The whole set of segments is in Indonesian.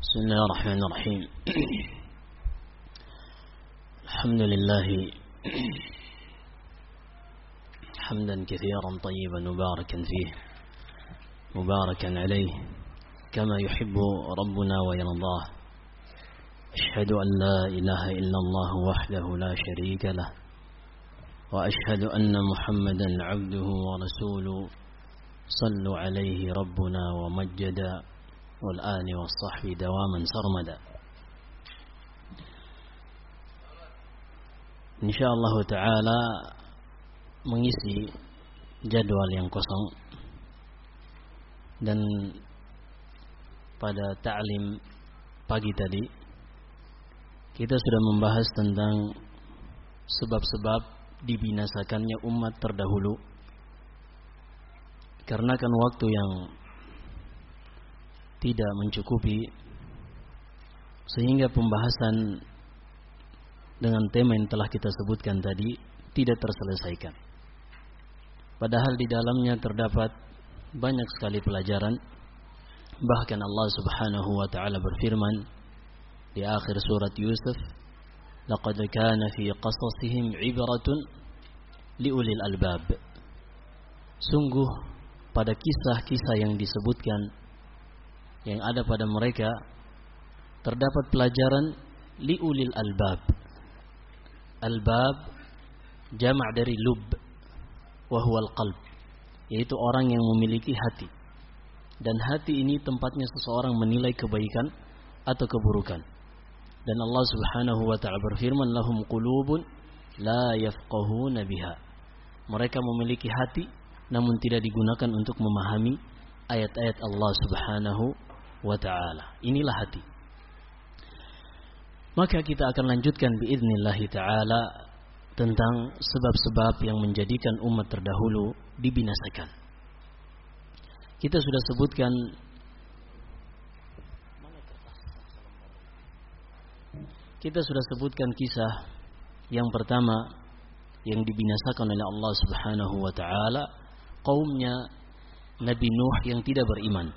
بسم الله الرحمن الرحيم الحمد لله حمدا كثيرا طيبا مباركا فيه مباركا عليه كما يحب ربنا ويرضاه. أشهد أن لا إله إلا الله وحده لا شريك له وأشهد أن محمدا عبده ورسوله صلوا عليه ربنا ومجد والآن والصحب دواما سرمدا. InsyaAllah ta'ala mengisi jadwal yang kosong. Dan pada ta'lim pagi tadi kita sudah membahas tentang sebab-sebab dibinasakannya umat terdahulu, karena kan waktu yang tidak mencukupi, sehingga pembahasan dengan tema yang telah kita sebutkan tadi tidak terselesaikan. Padahal di dalamnya terdapat banyak sekali pelajaran. Bahkan Allah Subhanahu wa taala berfirman di akhir surat Yusuf, "Laqad kana fi qasasihim 'ibratun liulil albab." Sungguh pada kisah-kisah yang disebutkan yang ada pada mereka terdapat pelajaran liulil albab. Albab jamak dari lub wa huwa alqalb, yaitu orang yang memiliki hati. Dan hati ini tempatnya seseorang menilai kebaikan atau keburukan. Dan Allah Subhanahu wa taala berfirman, lahum qulubun la yafqahuna biha. Mereka memiliki hati namun tidak digunakan untuk memahami ayat-ayat Allah Subhanahu wa ta'ala. Inilah hati. Maka kita akan lanjutkan biidznillahi ta'ala tentang sebab-sebab yang menjadikan umat terdahulu dibinasakan. Kita sudah sebutkan kisah yang pertama yang dibinasakan oleh Allah Subhanahu wa ta'ala, kaumnya Nabi Nuh yang tidak beriman.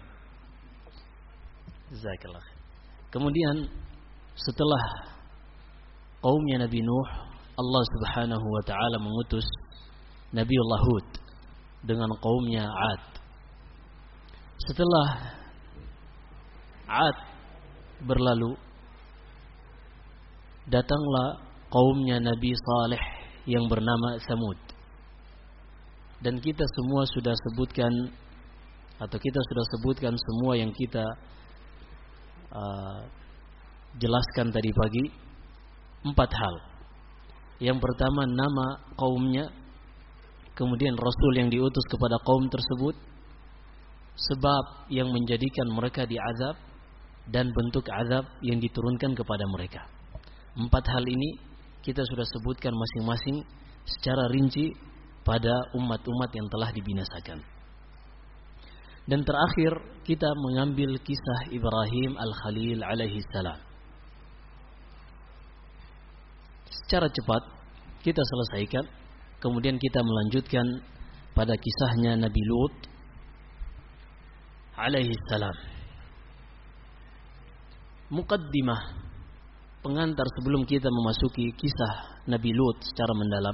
Kemudian setelah kaumnya Nabi Nuh, Allah Subhanahu wa taala mengutus Nabiullah Hud dengan kaumnya Ad. Setelah Ad berlalu, datanglah kaumnya Nabi Saleh yang bernama Samud. Dan kita semua sudah sebutkan, atau kita sudah sebutkan semua yang kita jelaskan tadi pagi, 4 hal. Yang pertama, nama kaumnya, kemudian Rasul yang diutus kepada kaum tersebut, sebab yang menjadikan mereka diazab, dan bentuk azab yang diturunkan kepada mereka. 4 hal ini kita sudah sebutkan masing-masing secara rinci pada umat-umat yang telah dibinasakan. Dan terakhir kita mengambil kisah Ibrahim Al-Khalil alaihi salam. Secara cepat kita selesaikan. Kemudian kita melanjutkan pada kisahnya Nabi Lut alaihi salam. Muqaddimah, pengantar sebelum kita memasuki kisah Nabi Lut secara mendalam.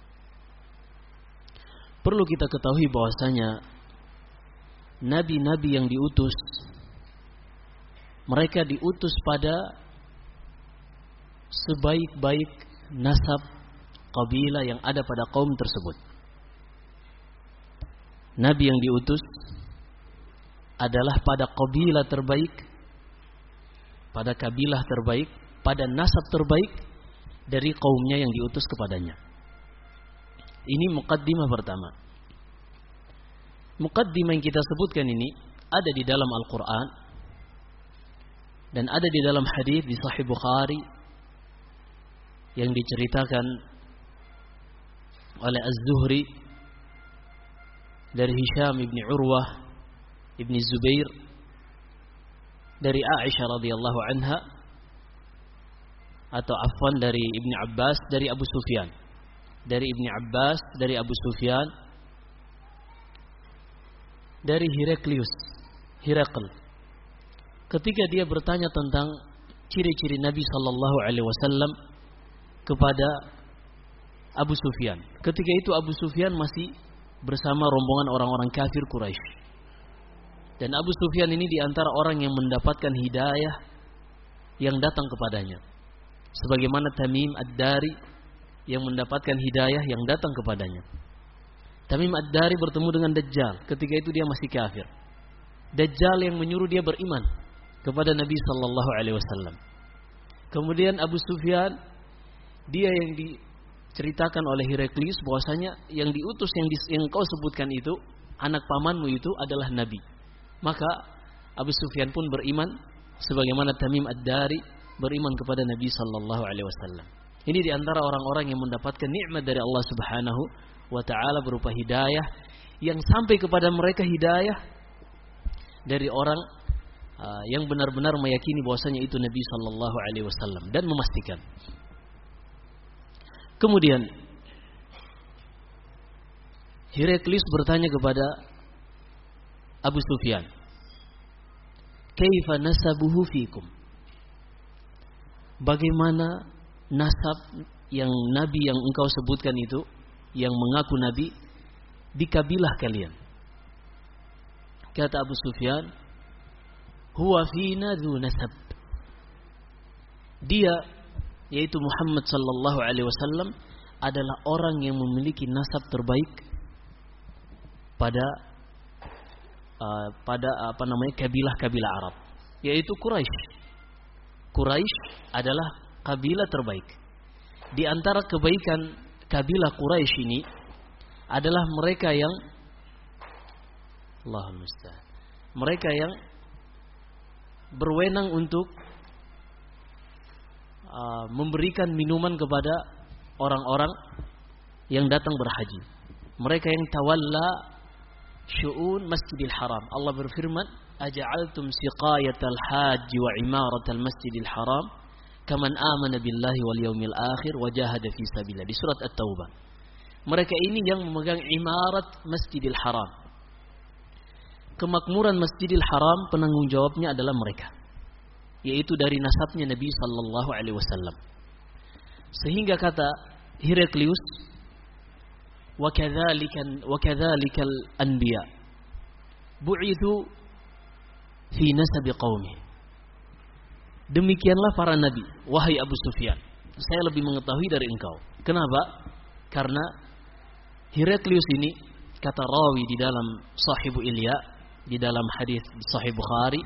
Perlu kita ketahui bahwasanya nabi-nabi yang diutus, mereka diutus pada sebaik-baik nasab kabilah yang ada pada kaum tersebut. Nabi yang diutus adalah pada kabilah terbaik, pada kabilah terbaik, pada nasab terbaik dari kaumnya yang diutus kepadanya. Ini muqaddimah pertama. Muqaddimah yang kita sebutkan ini ada di dalam Al-Quran dan ada di dalam hadis di Sahih Bukhari yang diceritakan oleh Az-Zuhri dari Hisham ibn Urwah ibn Zubair dari Aisyah radhiyallahu anha, atau afwan dari Ibn Abbas dari Abu Sufyan, dari Ibn Abbas dari Abu Sufyan dari Herakl. ketika dia bertanya tentang ciri-ciri Nabi sallallahu alaihi wasallam kepada Abu Sufyan. Ketika itu Abu Sufyan masih bersama rombongan orang-orang kafir Quraisy. Dan Abu Sufyan ini di antara orang yang mendapatkan hidayah yang datang kepadanya. Sebagaimana Tamim Ad-Dari yang mendapatkan hidayah yang datang kepadanya. Tamim Ad-Dari bertemu dengan Dajjal. Ketika itu dia masih kafir. Dajjal yang menyuruh dia beriman kepada Nabi sallallahu alaihi wasallam. Kemudian Abu Sufyan, dia yang diceritakan oleh Heraklius bahwasanya yang diutus yang kau sebutkan itu, anak pamanmu itu adalah Nabi. Maka Abu Sufyan pun beriman sebagaimana Tamim Ad-Dari beriman kepada Nabi sallallahu alaihi wasallam. Ini di antara orang-orang yang mendapatkan nikmat dari Allah Subhanahu wa taala berupa hidayah yang sampai kepada mereka hidayah dari orang yang benar-benar meyakini bahwasanya itu Nabi sallallahu alaihi wasallam dan memastikan. Kemudian Heraklius bertanya kepada Abu Sufyan, "Kaifa nasabuhu fikum?" Bagaimana nasab yang Nabi yang engkau sebutkan itu, yang mengaku Nabi, di kabilah kalian? Kata Abu Sufyan, "Huwa fina dzu nasab." Dia, yaitu Muhammad sallallahu alaihi wasallam, adalah orang yang memiliki nasab terbaik pada kabilah-kabilah Arab, yaitu Quraisy. Quraisy adalah kabilah terbaik. Di antara kebaikan kabilah Quraisy ini adalah mereka yang Allahul musta'an, mereka yang berwenang untuk memberikan minuman kepada orang-orang yang datang berhaji. Mereka yang tawalla syu'un Masjidil Haram. Allah berfirman, "Aja'altum siqayatal haji wa imaratal Masjidil Haram kaman amana billahi wal yaumil akhir wa jahada fi sabilillah." Di surat At-Taubah. Mereka ini yang memegang imarat Masjidil Haram. Kemakmuran Masjidil Haram penanggung jawabnya adalah mereka, yaitu dari nasabnya Nabi sallallahu alaihi wasallam. Sehingga kata Heraklius, wa kadzalikal anbiya bu'ithu fi nasabi qaumi. Demikianlah para nabi, wahai Abu Sufyan, saya lebih mengetahui dari engkau. Kenapa? Karena Heraklius ini, kata rawi di dalam Sahibu Ilya, di dalam hadis Sahih Bukhari,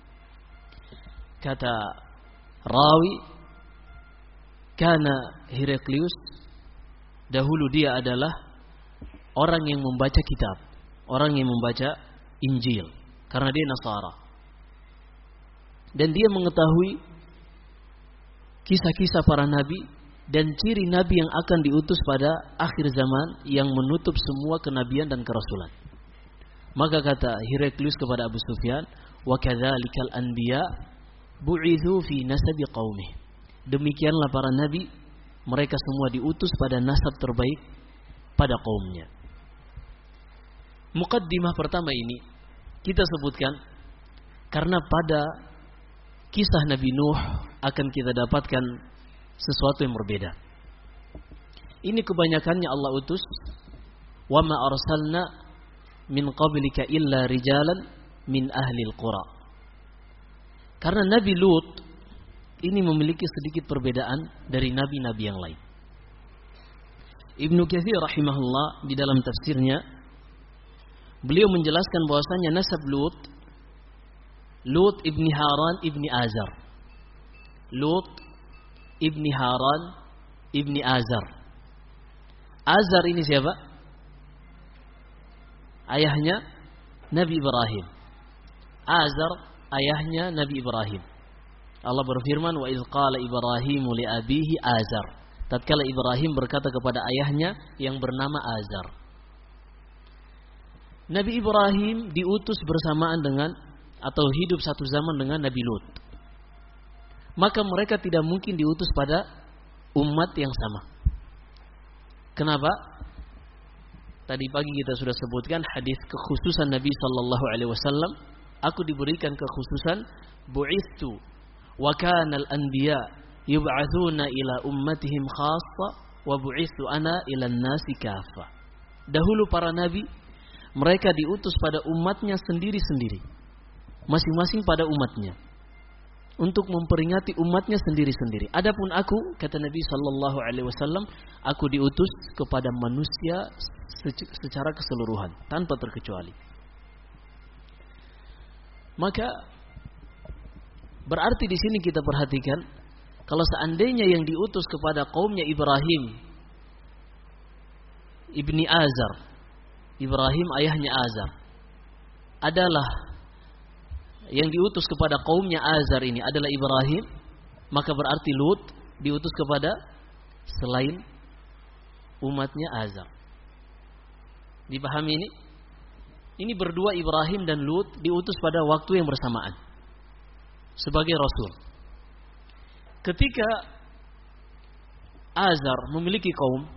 kata rawi, karena Heraklius dahulu dia adalah orang yang membaca kitab, orang yang membaca Injil, karena dia Nasara. Dan dia mengetahui kisah-kisah para nabi dan ciri nabi yang akan diutus pada akhir zaman yang menutup semua kenabian dan kerasulan. Maka kata Heraklius kepada Abu Sufyan, "Wa kadzalikal anbiya bu'ithu fi nasabi qaumih." Demikianlah para nabi, mereka semua diutus pada nasab terbaik pada kaumnya. Muqaddimah pertama ini kita sebutkan karena pada kisah Nabi Nuh akan kita dapatkan sesuatu yang berbeda. Ini kebanyakannya Allah utus, "Wa ma arsalna min qablika illa rijalan min ahlil qura." Karena Nabi Lut ini memiliki sedikit perbedaan dari nabi-nabi yang lain. Ibnu Katsir rahimahullah di dalam tafsirnya, beliau menjelaskan bahwasanya nasab Lut ibni Haran ibni Azar. Lut ibni Haran ibni Azar. Azar ini siapa? Ayahnya Nabi Ibrahim. Azar ayahnya Nabi Ibrahim. Allah berfirman, "Wa idz qala Ibrahimu li abihi Azar." Tatkala Ibrahim berkata kepada ayahnya yang bernama Azar. Nabi Ibrahim diutus bersamaan dengan atau hidup satu zaman dengan Nabi Lut. Maka mereka tidak mungkin diutus pada umat yang sama. Kenapa? Tadi pagi kita sudah sebutkan hadis kekhususan Nabi sallallahu alaihi wasallam Aku diberikan kekhususan, bu'ithu wa kana al-anbiya yub'atsuna ila ummatihim khassa wa bu'ithu ana ila an-nasi kaffa. Dahulu para nabi mereka diutus pada umatnya sendiri-sendiri, masing-masing pada umatnya, untuk memperingati umatnya sendiri-sendiri. Adapun aku, kata Nabi sallallahu alaihi wasallam, aku diutus kepada manusia secara keseluruhan, tanpa terkecuali. Maka berarti di sini kita perhatikan, kalau seandainya yang diutus kepada kaumnya Ibrahim ibni Azar, Ibrahim ayahnya Azar, adalah yang diutus kepada kaumnya Azar ini adalah Ibrahim, maka berarti Lut diutus kepada selain umatnya Azar. Dipahami ini? Ini berdua, Ibrahim dan Lut, diutus pada waktu yang bersamaan sebagai Rasul. Ketika Azar memiliki kaum,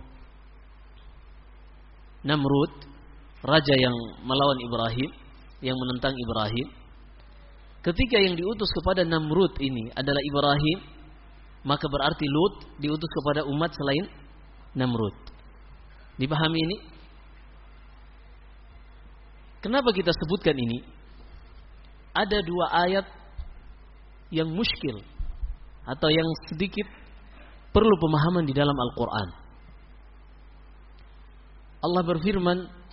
Namrud, raja yang melawan Ibrahim, yang menentang Ibrahim, ketika yang diutus kepada Namrud ini adalah Ibrahim, maka berarti Lut diutus kepada umat selain Namrud. Dipahami ini? Kenapa kita sebutkan ini? Ada dua ayat yang muskil atau yang sedikit perlu pemahaman di dalam Al-Quran. Allah berfirman,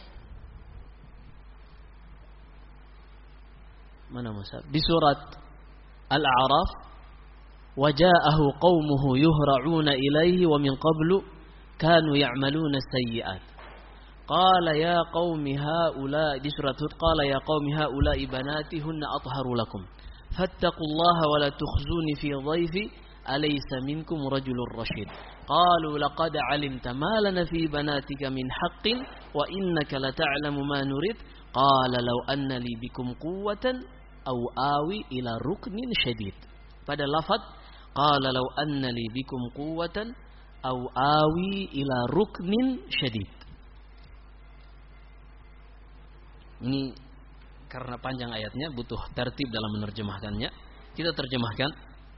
mana Musa? Di surat Al-A'raf, وَجَاءَهُ قَوْمُهُ يُهْرَعُونَ إِلَيْهِ وَمِنْ قَبْلُ كَانُوا يَعْمَلُونَ السَّيِّئَاتِ قَالَ يَا قَوْمِ هَؤُلَاءِ di surat Hud, قَالَ يَا قَوْمِ هَؤُلَاءِ بَنَاتِي هُنَّ أَطْهَرُ لَكُمْ فَاتَّقُوا اللَّهَ وَلَا تُخْزُونِ فِي ضَيْفِي أَلَيْسَ مِنْكُمْ رَجُلٌ رَشِيدٌ قَالُوا لَقَدْ عَلِمْتَ مَا لَنَا فِي بَنَاتِكَ مِنْ حَقٍّ وَإِنَّكَ لَتَعْلَمُ مَا نُرِيدُ قَالَ لَوْ أَنَّ لِي بِكُمْ قُوَّةً أَوْ آوِي إِلَى رُكْنٍ شَدِيدٍ. Pada lafaz qala law anna li bikum quwwatan aw awi ila ruknin syadid. Ini karena panjang ayatnya butuh tertib dalam menerjemahkannya. Kita terjemahkan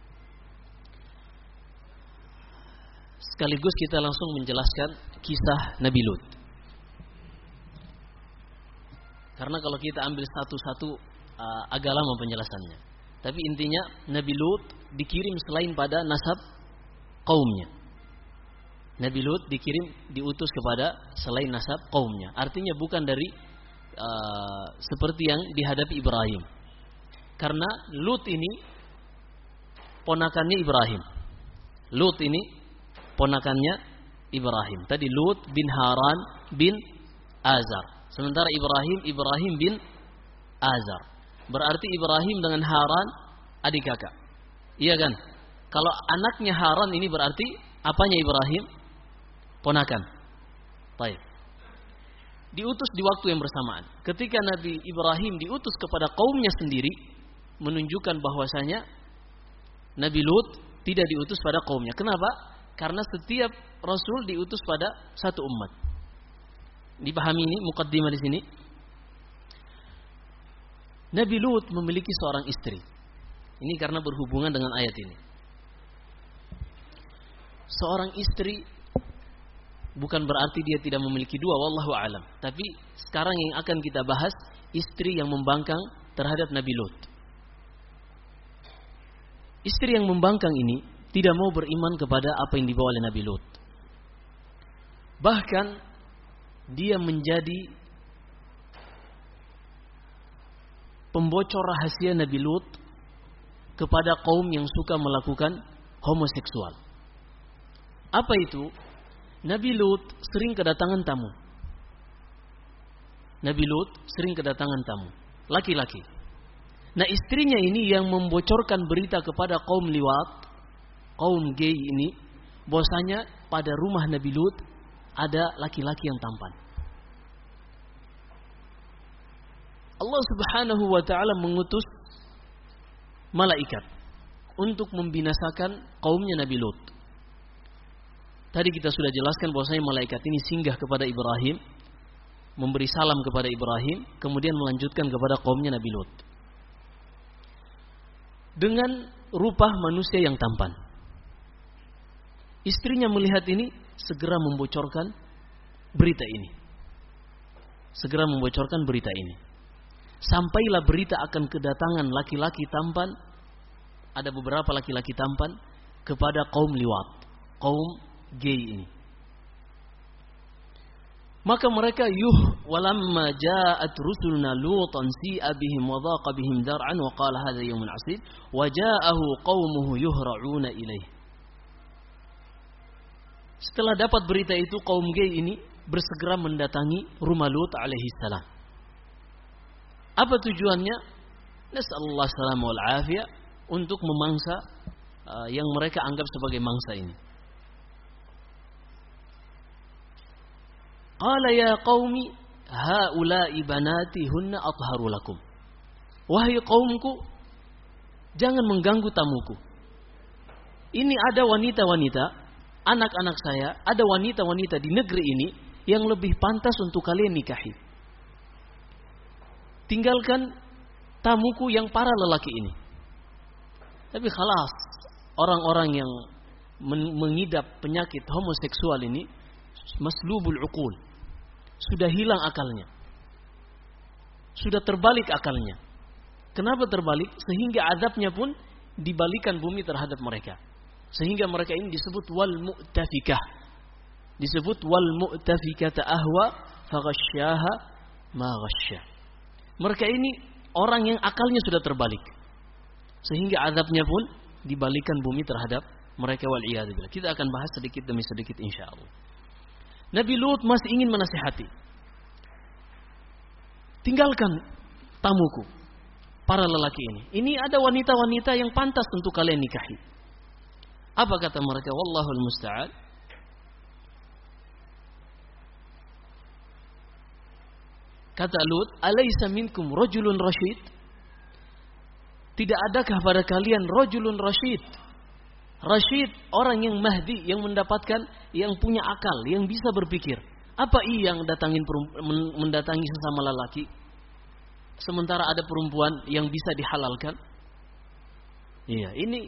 sekaligus kita langsung menjelaskan kisah Nabi Lut. Karena kalau kita ambil satu-satu agak lama penjelasannya. Tapi intinya Nabi Lut dikirim selain pada nasab kaumnya. Nabi Lut diutus kepada selain nasab kaumnya. Artinya bukan dari seperti yang dihadapi Ibrahim. Karena Lut ini ponakannya Ibrahim. Lut ini ponakannya Ibrahim. Tadi Lut bin Haran bin Azar. Sementara Ibrahim bin Azar. Berarti Ibrahim dengan Haran adik kakak. Iya kan? Kalau anaknya Haran ini berarti apanya Ibrahim? Ponakan. Baik. Diutus di waktu yang bersamaan. Ketika Nabi Ibrahim diutus kepada kaumnya sendiri, menunjukkan bahwasanya Nabi Lut tidak diutus pada kaumnya. Kenapa? Karena setiap Rasul diutus pada satu umat. Dipahami ini mukaddimah di sini? Nabi Lut memiliki seorang istri. Ini karena berhubungan dengan ayat ini. Seorang istri bukan berarti dia tidak memiliki dua, wallahu alam. Tapi sekarang yang akan kita bahas istri yang membangkang terhadap Nabi Lut. Istri yang membangkang ini tidak mau beriman kepada apa yang dibawa oleh Nabi Lut. Bahkan dia menjadi pembocor rahasia Nabi Lut kepada kaum yang suka melakukan homoseksual. Apa itu? Nabi Lut sering kedatangan tamu. Nabi Lut sering kedatangan tamu, laki-laki. Nah, istrinya ini yang membocorkan berita kepada kaum liwat, kaum gay ini, bahwasanya pada rumah Nabi Lut ada laki-laki yang tampan. Allah Subhanahu wa taala mengutus malaikat untuk membinasakan kaumnya Nabi Lut. Tadi kita sudah jelaskan bahwasanya malaikat ini singgah kepada Ibrahim, memberi salam kepada Ibrahim, kemudian melanjutkan kepada kaumnya Nabi Lut. dengan rupa manusia yang tampan. Istrinya melihat ini, segera membocorkan berita ini. Sampailah berita akan kedatangan laki-laki tampan, ada beberapa laki-laki tampan, kepada kaum liwat, kaum gay ini. Maka mereka walamma ja'at rusuluna lutan si'a bihim wa dhaqa bihim dar'an wa qala hadha yawmun 'asib wa ja'ahu qaumuhu yuhra'una ilaih. Setelah dapat berita itu, kaum gay ini bersegera mendatangi rumah Lut alaihi salam. Apa tujuannya? Nas'alullah salam wal afiyah, untuk memangsa yang mereka anggap sebagai mangsa ini. Qala ya qaumi haula'i banati hunna atharu lakum. Wahai kaumku, jangan mengganggu tamuku. Ini ada wanita-wanita, anak-anak saya, ada wanita-wanita di negeri ini yang lebih pantas untuk kalian nikahi. Tinggalkan tamuku yang para lelaki ini. Tapi khalas, orang-orang yang mengidap penyakit homoseksual ini maslubul uqul, sudah hilang akalnya, sudah terbalik akalnya. Kenapa terbalik? Sehingga azabnya pun dibalikan bumi terhadap mereka. Sehingga mereka ini disebut wal mu'tafikah. Disebut wal mu'tafikata ahwa faghasyaha ma ghasyah. Mereka ini orang yang akalnya sudah terbalik. Sehingga azabnya pun dibalikan bumi terhadap mereka, wal iyad billah. Kita akan bahas sedikit demi sedikit insyaallah. Nabi Lut masih ingin menasihati. Tinggalkan tamuku, para lelaki ini. Ini ada wanita-wanita yang pantas untuk kalian nikahi. Apa kata mereka? Wallahul musta'an. Kata Lut, alaysa minkum rajulun rasyid? Tidak adakah pada kalian rajulun rasyid? Rasyid, orang yang mahdi, yang mendapatkan, yang punya akal, yang bisa berpikir. Apa ia yang mendatangi sesama lelaki, sementara ada perempuan yang bisa dihalalkan? Iya, ini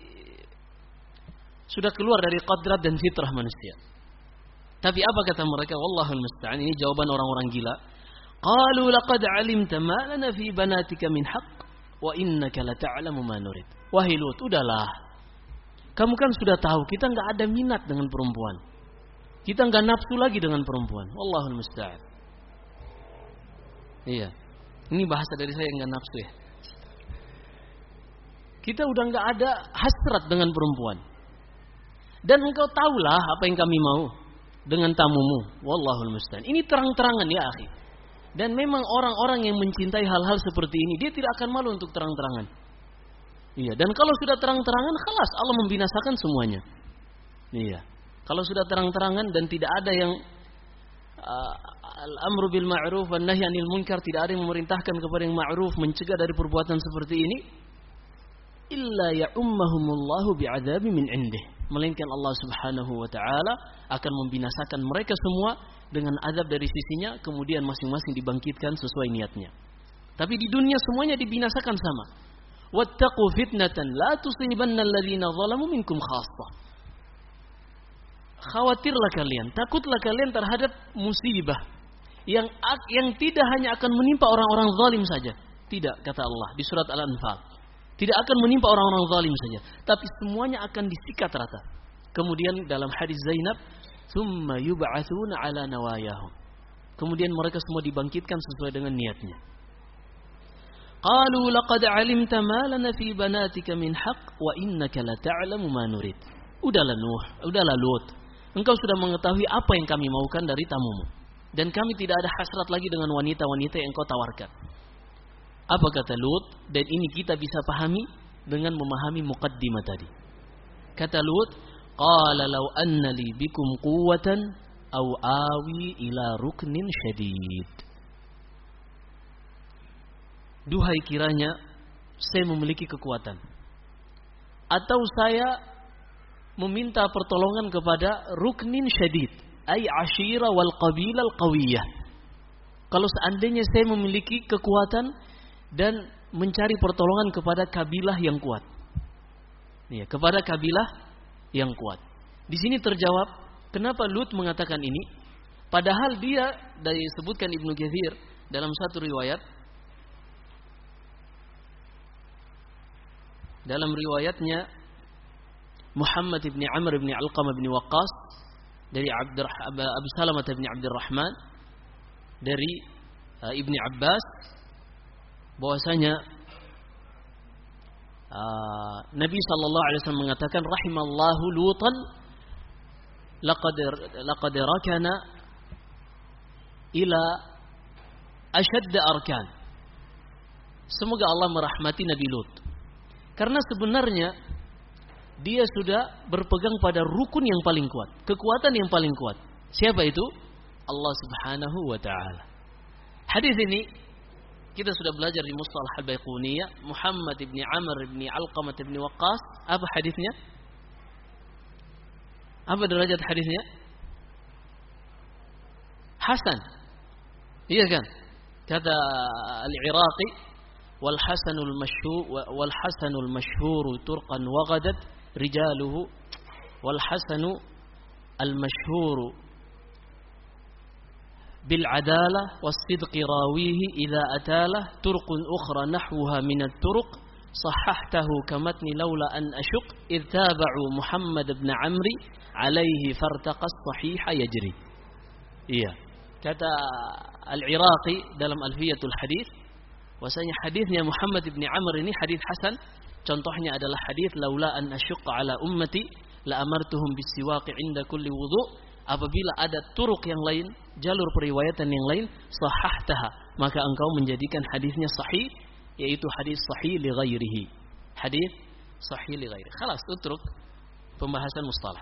sudah keluar dari qadrat dan fitrah manusia. Tapi apa kata mereka? Wallahul musta'an. Ini jawaban orang-orang gila. Qalu laqad 'alimta ma lana fi banatika min haqq wa innaka la ta'lamu ma nurid. Wahai Lut, udahlah. Kamu kan sudah tahu kita enggak ada minat dengan perempuan. Kita enggak nafsu lagi dengan perempuan. Wallahul musta'an. Iya. Ini bahasa dari saya enggak nafsu ya. Kita udah enggak ada hasrat dengan perempuan. Dan engkau tahulah apa yang kami mau dengan tamumu. Wallahul musta'an. Ini terang-terangan ya akhi. Dan memang orang-orang yang mencintai hal-hal seperti ini, dia tidak akan malu untuk terang-terangan. Iya, dan kalau sudah terang-terangan, khalas Allah membinasakan semuanya. Iya. Kalau sudah terang-terangan dan tidak ada yang al-amru bil ma'ruf wan nahy 'anil munkar, tidak ada yang memerintahkan kepada yang ma'ruf, mencegah dari perbuatan seperti ini, illa ya'ummahumullahu bi'adzabi min 'indih. Melainkan Allah Subhanahu wa taala akan membinasakan mereka semua dengan azab dari sisinya, kemudian masing-masing dibangkitkan sesuai niatnya. Tapi di dunia semuanya dibinasakan sama. Wattaqu fitnatan la tusibanna alladhina zalamu minkum khassah. Khawatirlah kalian, takutlah kalian terhadap musibah yang tidak hanya akan menimpa orang-orang zalim saja. Tidak, kata Allah di surat Al-Anfal. Tidak akan menimpa orang-orang zalim saja, tapi semuanya akan disikat rata. Kemudian dalam hadis Zainab, "Tsumma yub'atsuna 'ala nawayahum." Kemudian mereka semua dibangkitkan sesuai dengan niatnya. Qalu laqad 'alimta ma lana fi banatika min haqq wa innaka la ta'lamu ma nurid. Udahlah Nuh, udahlah Lut. Engkau sudah mengetahui apa yang kami maukan dari tamumu, dan kami tidak ada hasrat lagi dengan wanita-wanita yang kau tawarkan. Apa kata Lut? Dan ini kita bisa pahami dengan memahami muqaddimah tadi. Kata Lut, qala law anna li bikum quwwatan aw awi ila ruknin syadid. Duhai kiranya saya memiliki kekuatan, atau saya meminta pertolongan kepada ruknin syadid, ay ashira wal qabila al qawiyah. Kalau seandainya saya memiliki kekuatan dan mencari pertolongan kepada kabilah yang kuat. Ya, kepada kabilah yang kuat. Di sini terjawab kenapa Lut mengatakan ini, padahal dia disebutkan Ibnu Katsir dalam satu riwayat. Dalam riwayatnya Muhammad bin Amr bin Alqamah bin Waqqas dari Abu Salamah bin Abdurrahman dari Ibni Abbas bahwasanya Nabi sallallahu alaihi wasallam mengatakan rahimallahu Lutan laqad rakana ila ashadd arkan. Semoga Allah merahmati Nabi Lut. Karena sebenarnya dia sudah berpegang pada rukun yang paling kuat, kekuatan yang paling kuat. Siapa itu? Allah Subhanahu wa taala. Hadis ini kita sudah belajar di Mustalah Al-Baiquniyah. Muhammad bin Amr bin Alqamah bin Waqqas, apa hadisnya? Apa derajat hadisnya? Hasan. Iya kan? Kata Al-Iraqi, والحسن المشهور طرقا وغدت رجاله والحسن المشهور بالعدالة والصدق راويه إذا أتاله طرق أخرى نحوها من الطرق صححته كمتن لولا أن أشق إذ تابعوا محمد بن عمرو عليه فارتقى الصحيح يجري. Iya, kata Al-Iraqi dalam Alfiyatul Hadis, bahwasanya hadisnya Muhammad bin Amr ini hadis hasan. Contohnya adalah hadis laula an asyqa ala ummati la amartuhum bisiwaqi inda kulli wudu. Apabila ada turuk yang lain, jalur periwayatan yang lain, sahahtaha, maka engkau menjadikan hadisnya sahih, yaitu hadis sahih li ghairihi. Hadis sahih li ghairihi. Khalas, utruk pembahasan mustalah.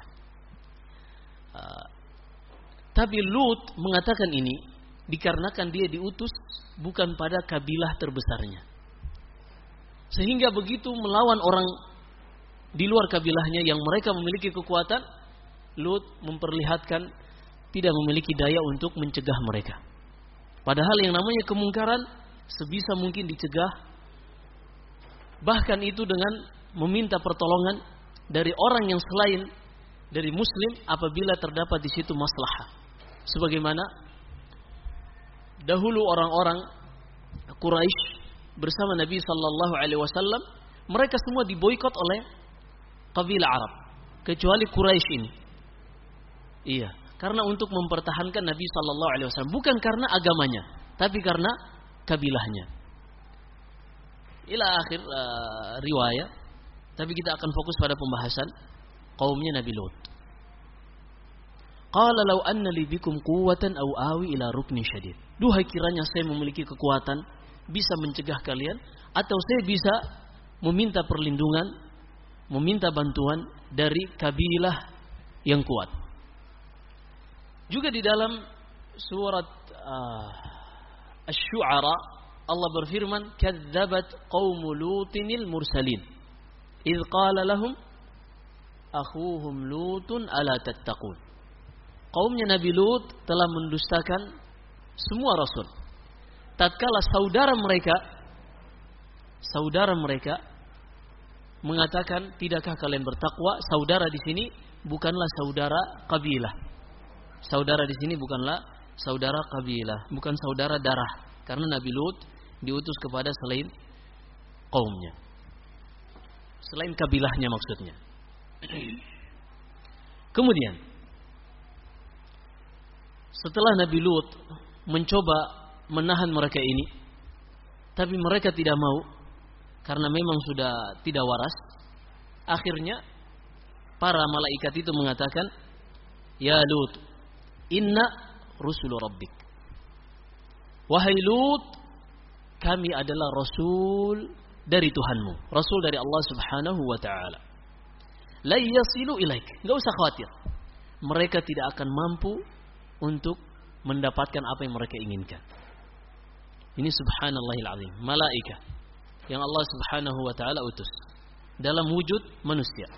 Tapi Lut mengatakan ini dikarenakan dia diutus bukan pada kabilah terbesarnya. Sehingga begitu melawan orang di luar kabilahnya yang mereka memiliki kekuatan, Lut memperlihatkan tidak memiliki daya untuk mencegah mereka. Padahal yang namanya kemungkaran sebisa mungkin dicegah, bahkan itu dengan meminta pertolongan dari orang yang selain dari muslim apabila terdapat di situ maslahah. Sebagaimana dahulu orang-orang Quraisy bersama Nabi sallallahu alaihi wasallam, mereka semua diboikot oleh kabilah Arab kecuali Quraisy ini. Iya, karena untuk mempertahankan Nabi sallallahu alaihi wasallam, bukan karena agamanya, tapi karena kabilahnya. Ila akhir riwayat, tapi kita akan fokus pada pembahasan kaumnya Nabi Lut. Qala law anna li bikum quwwatan aw awi ila ruknin syadid. Duhai kiranya saya memiliki kekuatan, bisa mencegah kalian, atau saya bisa meminta perlindungan, meminta bantuan dari kabilah yang kuat. Juga di dalam surat Asy-Syu'ara Allah berfirman, "Kadzdzabat qaumu Lutinil mursalin, idz qala lahum akhuhum Lutun ala tattaqun." Kaumnya Nabi Lut telah mendustakan semua rasul. Tatkala saudara mereka mengatakan, "Tidakkah kalian bertakwa?" Saudara di sini bukanlah saudara kabilah. Saudara di sini bukanlah saudara kabilah, bukan saudara darah, karena Nabi Lut diutus kepada selain kaumnya, selain kabilahnya maksudnya. Kemudian setelah Nabi Lut mencoba menahan mereka ini, tapi mereka tidak mau karena memang sudah tidak waras. Akhirnya para malaikat itu mengatakan, "Ya Lut, inna rusulu rabbik." Wahai Lut, kami adalah rasul dari Tuhanmu, rasul dari Allah Subhanahu wa taala. La yasilu ilaik. Enggak usah khawatir. Mereka tidak akan mampu untuk mendapatkan apa yang mereka inginkan. Ini subhanallahil azim, malaika yang Allah Subhanahu wa taala utus dalam wujud manusia.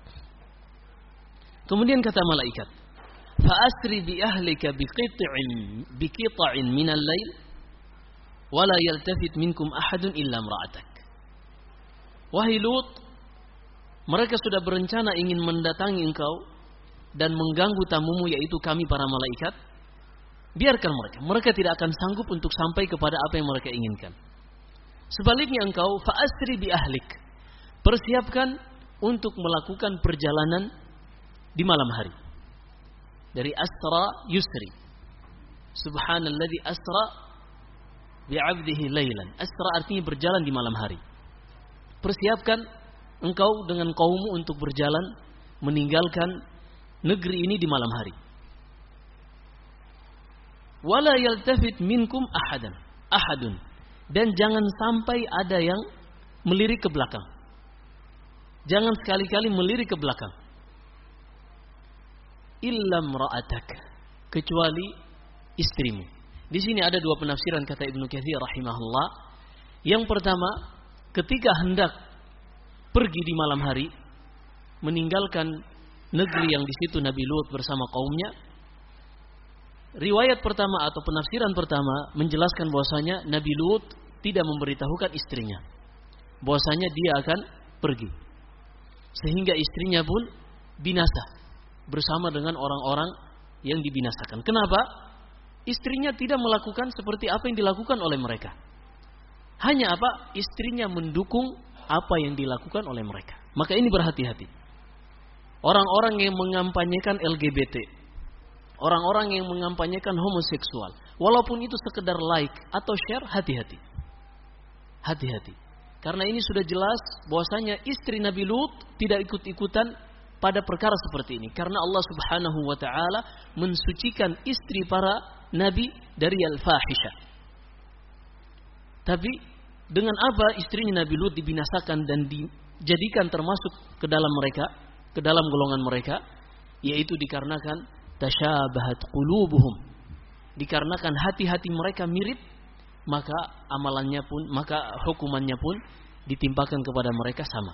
Kemudian kata malaikat, "Fa asri bi ahlika biqit'in minal lail." wala yaltafit minkum ahadun illa imra'atak. Wahai Lut, mereka sudah berencana ingin mendatangi engkau dan mengganggu tamumu, yaitu kami para malaikat. Biarkan mereka tidak akan sanggup untuk sampai kepada apa yang mereka inginkan. Sebaliknya engkau fa'asri bi ahlik, persiapkan untuk melakukan perjalanan di malam hari. Dari asra yusri, subhanalladzi asra bi'abdihi laylan. Asra artinya berjalan di malam hari. Persiapkan engkau dengan kaummu untuk berjalan meninggalkan negeri ini di malam hari. Wala yaltafit minkum ahadun, dan jangan sampai ada yang melirik ke belakang. Jangan sekali-kali melirik ke belakang. Illa imra'atak, kecuali istrimu. Di sini ada dua penafsiran kata Ibnu Katsir rahimahullah. Yang pertama, ketika hendak pergi di malam hari meninggalkan negeri yang di situ Nabi Lut bersama kaumnya, riwayat pertama atau penafsiran pertama menjelaskan bahwasanya Nabi Lut tidak memberitahukan istrinya bahwasanya dia akan pergi, sehingga istrinya pun binasa bersama dengan orang-orang yang dibinasakan. Kenapa? Istrinya tidak melakukan seperti apa yang dilakukan oleh mereka. Hanya apa? Istrinya mendukung apa yang dilakukan oleh mereka. Maka ini berhati-hati. Orang-orang yang mengampanyekan LGBT, orang-orang yang mengampanyekan homoseksual, walaupun itu sekedar like atau share, hati-hati. Hati-hati. Karena ini sudah jelas bahwasanya istri Nabi Lut tidak ikut-ikutan pada perkara seperti ini. Karena Allah Subhanahu wa taala mensucikan istri para nabi dari al-fahisyah. Tapi dengan apa istrinya Nabi Lut dibinasakan dan dijadikan termasuk ke dalam mereka, ke dalam golongan mereka, yaitu dikarenakan tasyabahat qulubuhum, dikarenakan hati-hati mereka mirip, maka amalannya pun, maka hukumannya pun ditimpakan kepada mereka sama.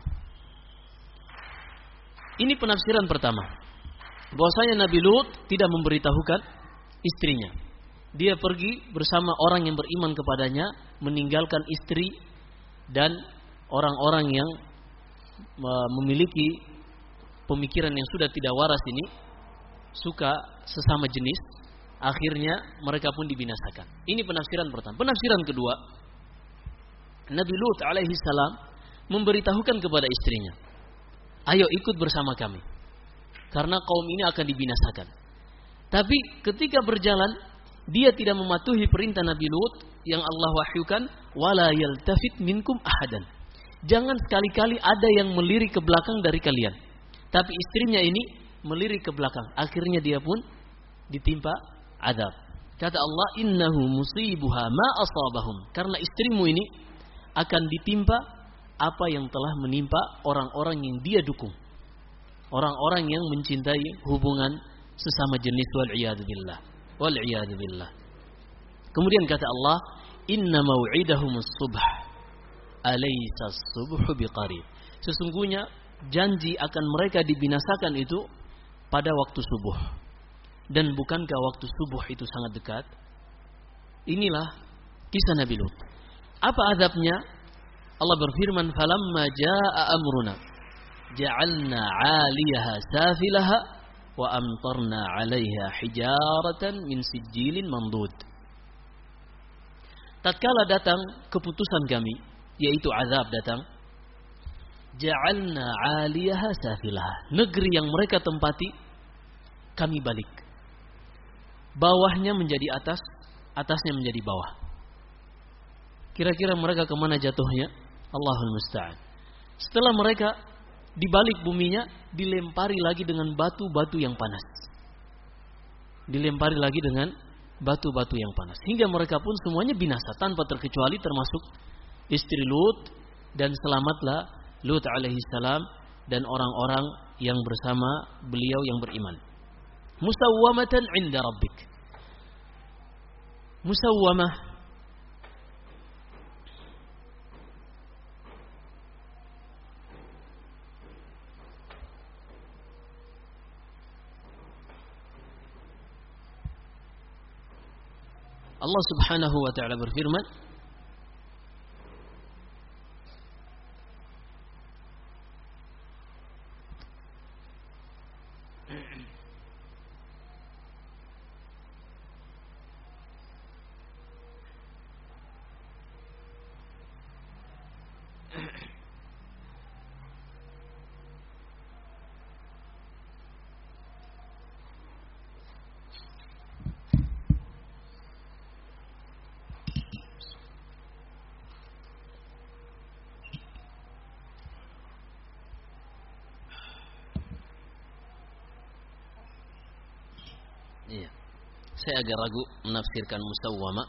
Ini penafsiran pertama, bahwasanya Nabi Lut tidak memberitahukan istrinya. Dia pergi bersama orang yang beriman kepadanya, meninggalkan istri dan orang-orang yang memiliki pemikiran yang sudah tidak waras ini, suka sesama jenis, akhirnya mereka pun dibinasakan. Ini penafsiran pertama. Penafsiran kedua, Nabi Lut alaihi salam memberitahukan kepada istrinya, ayo ikut bersama kami, karena kaum ini akan dibinasakan. Tapi ketika berjalan, dia tidak mematuhi perintah Nabi Lut yang Allah wahyukan, wala yaltafit minkum ahadan. Jangan sekali-kali ada yang melirik ke belakang dari kalian. Tapi istrinya ini melirik ke belakang. Akhirnya dia pun ditimpa azab. Kata Allah, innahu musibuha ma asabahum. Karena istrimu ini akan ditimpa apa yang telah menimpa orang-orang yang dia dukung. Orang-orang yang mencintai hubungan sesama jenis, wal-iyadu billah. Wal-iyadu billah. Kemudian kata Allah, inna maw'idahumus subh. Alaysa as-subhu biqarib. Sesungguhnya janji akan mereka dibinasakan itu pada waktu subuh. Dan bukankah waktu subuh itu sangat dekat? Inilah kisah Nabi Lut. Apa azabnya? Allah berfirman, falamma jaa'a amruna ja'alna 'aliyaha safilaha wa amtarna 'alaiha hijaratan min sijilin mandud. Tatkala datang keputusan kami, yaitu azab datang, ja'alna 'aliyaha safilaha, negeri yang mereka tempati kami balik. Bawahnya menjadi atas, atasnya menjadi bawah. Kira-kira mereka kemana jatuhnya? Allahul musta'an. Setelah mereka dibalik buminya, dilempari lagi dengan batu-batu yang panas. Dilempari lagi dengan batu-batu yang panas. Hingga mereka pun semuanya binasa tanpa terkecuali, termasuk istri Lut, dan selamatlah Lut alaihi salam dan orang-orang yang bersama beliau yang beriman. Musawwamatan 'inda rabbik. Musawwamah, Allah Subhanahu wa ta'ala berfirman, Saya agak ragu menafsirkan musawwama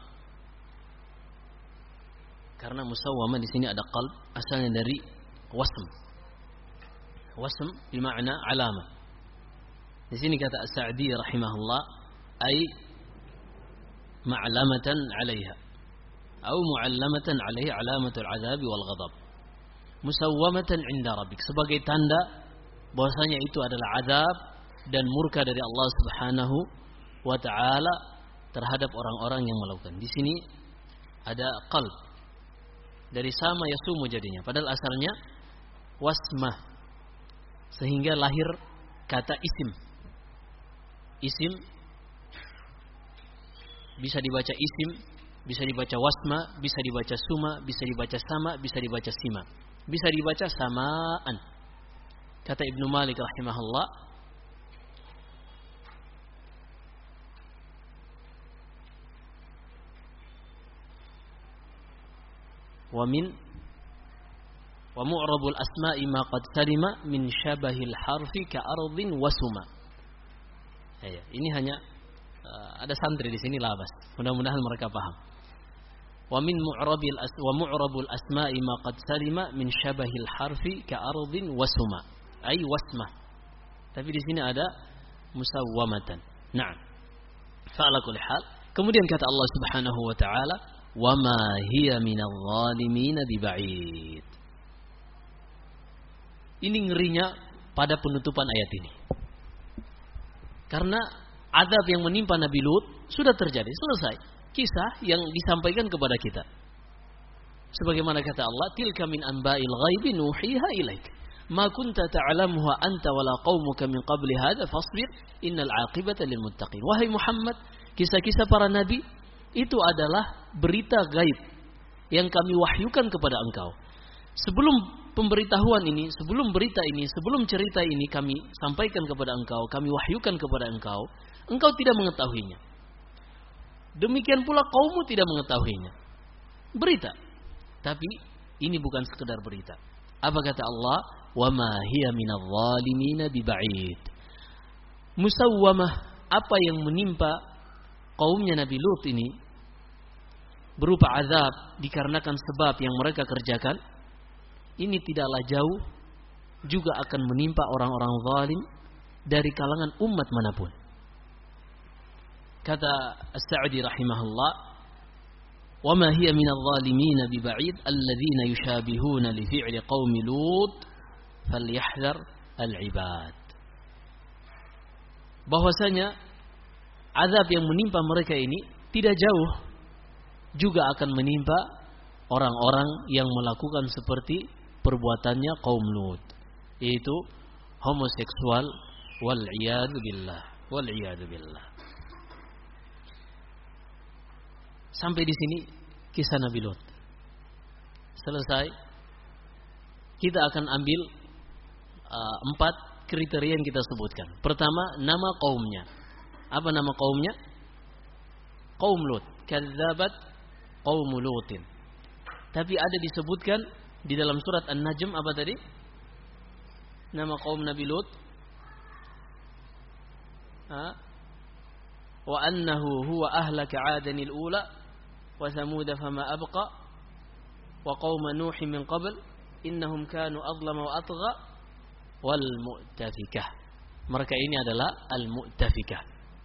karena musawwama di sini ada qalb, asalnya dari wasm. Wasm bermakna alamah. Di sini kata As-Sa'di rahimahullah, ay ma'lamatan 'alaiha atau mu'allamatan 'alaiha alamatul 'adzab wal ghadab. Musawwamatan 'inda rabbik, sebagai tanda bahwasanya itu adalah azab dan murka dari Allah Subhanahu wa ta'ala terhadap orang-orang yang melakukan. Di sini ada qalb. Dari sama yasumu jadinya, padahal asalnya wasmah. Sehingga lahir kata isim. Isim bisa dibaca isim, bisa dibaca wasma, bisa dibaca suma, bisa dibaca sama, bisa dibaca sima, bisa dibaca samaan. Kata Ibnu Malik rahimahullah, wa mu'rabul asma'i ma qad salima min syabahil harfi ka ardin wasuma. Ya, ini hanya ada santri di sini labas. Mudah-mudahan mereka paham. Wa mu'rabul asma'i ma qad salima min syabahil harfi ka ardin wasuma. Ay wasma. Tapi di sini ada musawwamatan. Naam. Fa'ala kulli hal. Kemudian kata Allah Subhanahu wa taala, "Wa ma hiya minadh dhalimin biba'id." Ini ngerinya pada penutupan ayat ini. Karena azab yang menimpa Nabi Lut sudah terjadi, selesai. Kisah yang disampaikan kepada kita. Sebagaimana kata Allah, "Tilka min anba'il ghaibi nuhiha ilaik. Ma kunta ta'lamuha anta wala qaumuka min qabli hadha fasbir innal 'aqibata lil muttaqin." Wahai Muhammad, kisah-kisah para nabi itu adalah berita gaib yang kami wahyukan kepada engkau. Sebelum pemberitahuan ini, sebelum berita ini, sebelum cerita ini kami sampaikan kepada engkau, kami wahyukan kepada engkau, engkau tidak mengetahuinya. Demikian pula kaummu tidak mengetahuinya. Berita. Tapi ini bukan sekedar berita. Apa kata Allah? "Wa ma hiya minadh dhalimin biba'id." Musawwamah, apa yang menimpa kaumnya Nabi Lut ini berupa azab dikarenakan sebab yang mereka kerjakan, ini tidaklah jauh juga akan menimpa orang-orang zalim dari kalangan umat manapun. Kata As-Sa'di rahimahullah, "Wa ma hiya minadh dhalimin biba'id alladhina yushabihuna li fi'li qaumi Lut falyahdhar al-'ibad." Bahwasanya azab yang menimpa mereka ini tidak jauh juga akan menimpa orang-orang yang melakukan seperti perbuatannya kaum Lut, yaitu homoseksual, wal iyad billah. Sampai di sini kisah Nabi Lut selesai. Kita akan ambil 4 kriteria yang kita sebutkan. Pertama, nama kaumnya. Apa nama kaumnya? Kaum Lut. Kadzabat qaum Lutin. Tapi ada disebutkan di dalam surat An-Najm apa tadi? Nama kaum Nabi Lut. Wa annahu huwa ahlaka 'adan al-ula wa thamud fama abqa wa qaum nuh min qabl innahum kanu adlama wa atgha wal mu'tafikah. Mereka ini adalah al-mu'tafikah.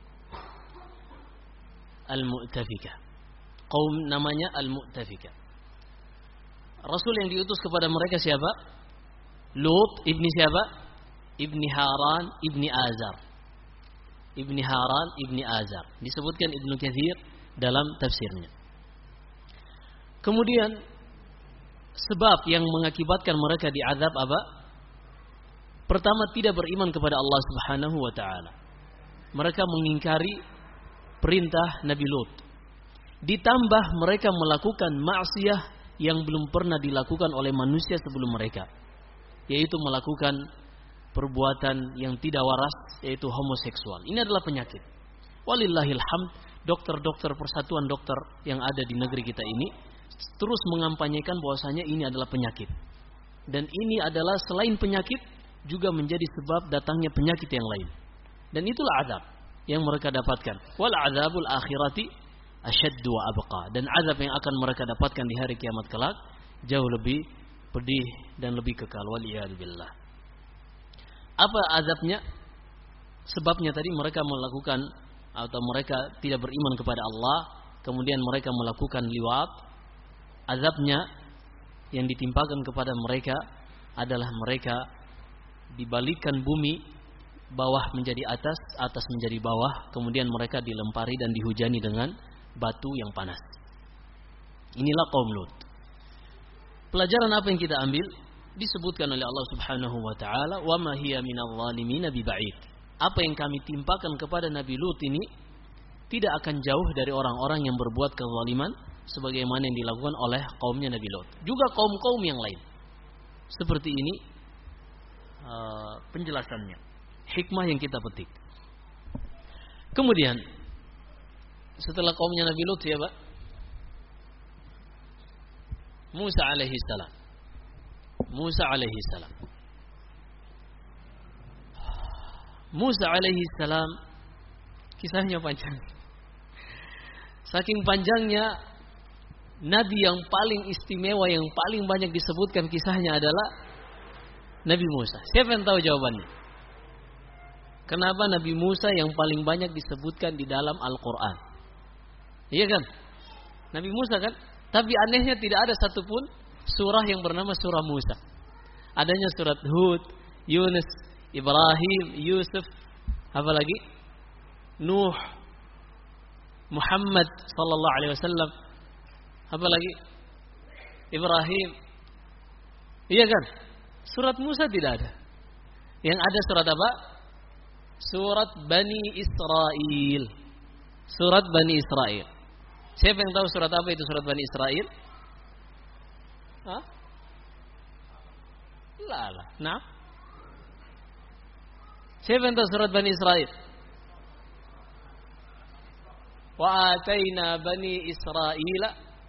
Al-mu'tafikah. Kaum namanya al-mu'tafikah. Rasul yang diutus kepada mereka siapa? Lut ibni siapa? Ibni Haran ibni Azar. Ibni Haran ibni Azar. Disebutkan Ibnu Katsir dalam tafsirnya. Kemudian sebab yang mengakibatkan mereka diazab apa? Pertama, tidak beriman kepada Allah Subhanahu wa taala. Mereka mengingkari perintah Nabi Lut. Ditambah mereka melakukan maksiyah yang belum pernah dilakukan oleh manusia sebelum mereka, yaitu melakukan perbuatan yang tidak waras, yaitu homoseksual. Ini adalah penyakit. Walillahil hamd, dokter-dokter persatuan dokter yang ada di negeri kita ini terus mengampanyekan bahwasanya ini adalah penyakit. Dan ini adalah selain penyakit juga menjadi sebab datangnya penyakit yang lain. Dan itulah azab. yang mereka dapatkan. Wal adzabul akhirati asyaddu wa abqa. Dan azab yang akan mereka dapatkan di hari kiamat kelak jauh lebih pedih dan lebih kekal. Waliyadu billah. Apa azabnya? Sebabnya tadi mereka melakukan atau mereka tidak beriman kepada Allah, kemudian mereka melakukan liwat. Azabnya yang ditimpakan kepada mereka adalah mereka dibalikkan bumi, bawah menjadi atas, atas menjadi bawah, kemudian mereka dilempari dan dihujani dengan batu yang panas. Inilah kaum Lut. Pelajaran apa yang kita ambil? Disebutkan oleh Allah Subhanahu wa taala, "Wa ma hiya minadh dhalimin biba'id." Apa yang kami timpakan kepada Nabi Lut ini tidak akan jauh dari orang-orang yang berbuat kezaliman sebagaimana yang dilakukan oleh kaumnya Nabi Lut. Juga kaum-kaum yang lain. Seperti ini penjelasannya. Hikmah yang kita petik. Kemudian setelah kaumnya Nabi Lut ya, Pak, Musa alaihi salam. Musa alaihi salam. Musa alaihi salam kisahnya panjang. Saking panjangnya, nabi yang paling istimewa, yang paling banyak disebutkan kisahnya adalah Nabi Musa. Siapa yang tahu jawabannya? Kenapa Nabi Musa yang paling banyak disebutkan di dalam Al-Quran? Iya kan? Nabi Musa kan? Tapi anehnya tidak ada satupun surah yang bernama surah Musa. Adanya surat Hud, Yunus, Ibrahim, Yusuf, apa lagi? Nuh, Muhammad sallallahu alaihi wasallam, apa lagi? Ibrahim. Iya kan? Surat Musa tidak ada. Yang ada surat apa? Surat Bani Israel. Surat Bani Israel. Siapa yang tahu surat apa itu surat Bani Israel? Hah? Lah. Nah. Siapa yang tahu surat Bani Israel? Wa ataina Bani Israila.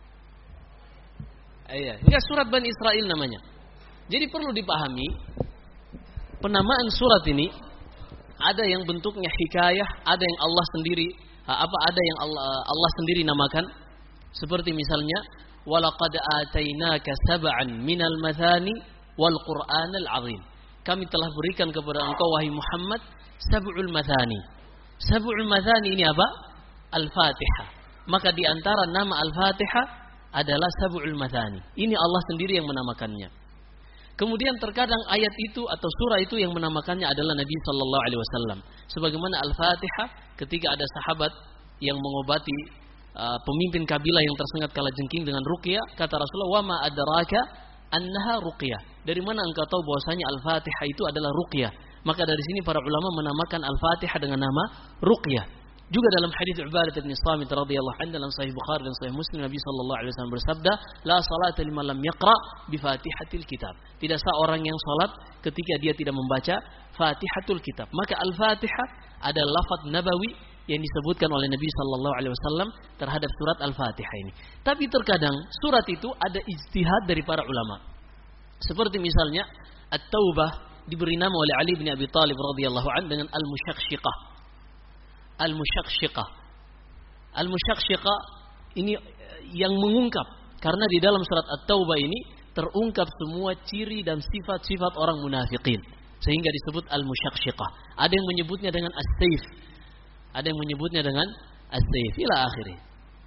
Iya, enggak surat Bani Israel namanya. Jadi perlu dipahami penamaan surat ini ada yang bentuknya hikayah, ada yang Allah sendiri ada yang Allah sendiri namakan. Seperti misalnya walaqad atainaka sab'an minal mathani wal Qur'anal 'azim. Kami telah berikan kepada engkau wahai Muhammad sab'ul mathani. Sab'ul mathani ini apa? Al-Fatihah. Maka di antara nama Al-Fatihah adalah sab'ul mathani. Ini Allah sendiri yang menamakannya. Kemudian terkadang ayat itu atau surah itu yang menamakannya adalah Nabi sallallahu alaihi wasallam. Sebagaimana Al-Fatihah ketika ada sahabat yang mengobati pemimpin kabilah yang tersengat kalajengking dengan ruqyah, kata Rasulullah, "Wa ma adraka annaha ruqyah." Dari mana engkau tahu bahwasanya Al-Fatihah itu adalah ruqyah? Maka dari sini para ulama menamakan Al-Fatihah dengan nama ruqyah. Juga dalam hadis Ubadah bin Samit radhiyallahu anhu dalam Sahih Bukhari dan Sahih Muslim, Nabi sallallahu alaihi wasallam bersabda, "La salata liman lam yaqra bi Fatihatil Kitab." Tidak sah orang yang salat ketika dia tidak membaca Fatihatul Kitab. Maka Al-Fatihah adalah lafaz nabawi yang disebutkan oleh Nabi sallallahu alaihi wasallam terhadap surat Al-Fatihah ini. Tapi terkadang surat itu ada ijtihad dari para ulama. Seperti misalnya At-Taubah diberi nama oleh Ali bin Abi Thalib radhiyallahu anhu dengan Al-Musyaqshiqah. Al-Musyaqshiqah. Al-Musyaqshiqah ini yang mengungkap, karena di dalam surat At-Taubah ini terungkap semua ciri dan sifat-sifat orang munafikin, sehingga disebut Al-Musyaqshiqah. Ada yang menyebutnya dengan As-Sayf, ada yang menyebutnya dengan As-Sayf ila akhirih.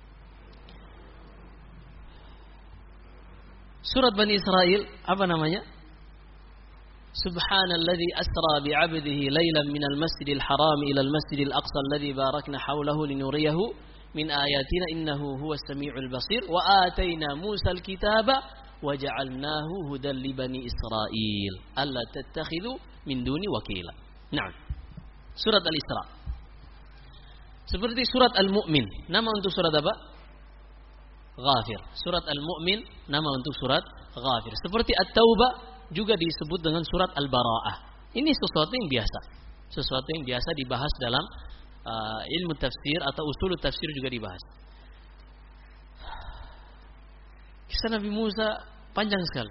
Surat Bani Israel apa namanya? Subhanalladzi asra bi'abdihi lailan minal masjidil haram ilal masjidil aqsa alladzi barakna hawlahu linuriyahu min ayatina innahu huwas samiul basir wa ataina Musal kitaba wa ja'alnahu hudan li bani Israil alla tattakhidhu min duni wakila. Nah, surat Al-Isra. Seperti surat Al-Mu'min, nama untuk surat apa? Ghafir. Surat Al-Mu'min nama untuk surat Ghafir. Seperti At-Taubah juga disebut dengan surat Al-Bara'ah. Ini sesuatu yang biasa. Sesuatu yang biasa dibahas dalam ilmu tafsir atau usul tafsir juga dibahas. Kisah Nabi Musa panjang sekali.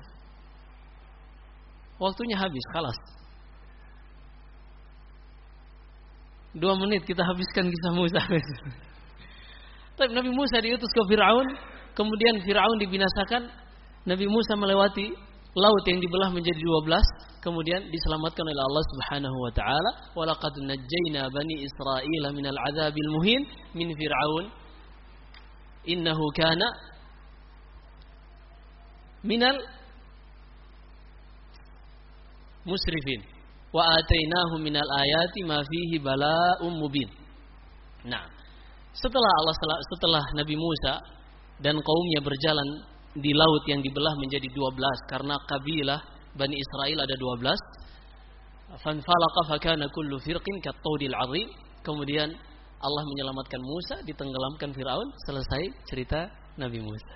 Waktunya habis, khalas. 2 menit kita habiskan kisah Musa. Tapi Nabi Musa diutus ke Fir'aun, kemudian Fir'aun dibinasakan, Nabi Musa melewati laut yang dibelah menjadi 12, kemudian diselamatkan oleh Allah Subhanahu wa taala. Wa laqad najjayna bani Israila minal 'adzabil muhin min Fir'aun innahu kana minal musrifin wa atainahu minal ayati ma fihi bala'um mubin. Nah, setelah Nabi Musa dan kaumnya berjalan di laut yang dibelah menjadi 12 karena kabilah Bani Israel ada 12. Fanfalaqa fakana kullu firqin kattawdil 'azim. Kemudian Allah menyelamatkan Musa, ditenggelamkan Firaun, selesai cerita Nabi Musa.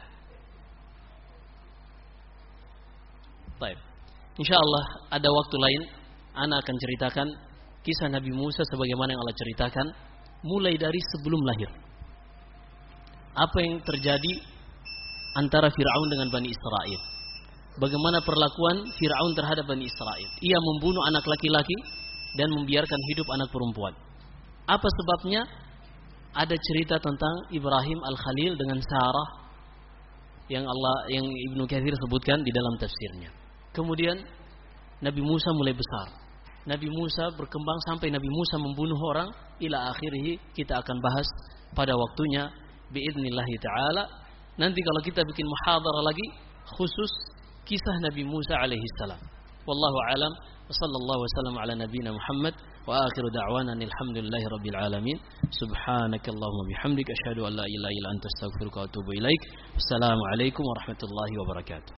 Baik. Insyaallah ada waktu lain ana akan ceritakan kisah Nabi Musa sebagaimana yang Allah ceritakan mulai dari sebelum lahir. Apa yang terjadi antara Fir'aun dengan Bani Israel. Bagaimana perlakuan Fir'aun terhadap Bani Israel. Ia membunuh anak laki-laki dan membiarkan hidup anak perempuan. Apa sebabnya? Ada cerita tentang Ibrahim Al-Khalil dengan Sarah yang Ibnu Katsir sebutkan di dalam tafsirnya. Kemudian Nabi Musa mulai besar. Nabi Musa berkembang sampai Nabi Musa membunuh orang ila akhirih. Kita akan bahas pada waktunya biidznillah taala. Nanti kalau kita bikin muhadarah lagi khusus kisah Nabi Musa alaihi salam. Wallahu alam. Wassallallahu wasallam ala nabiyina Muhammad wa akhiru da'wana alhamdulillahi rabbil alamin. Subhanakallahumma bihamdika asyhadu an la ilaha illa anta astaghfiruka wa atubu ilaik. Wassalamu alaikum warahmatullahi wabarakatuh.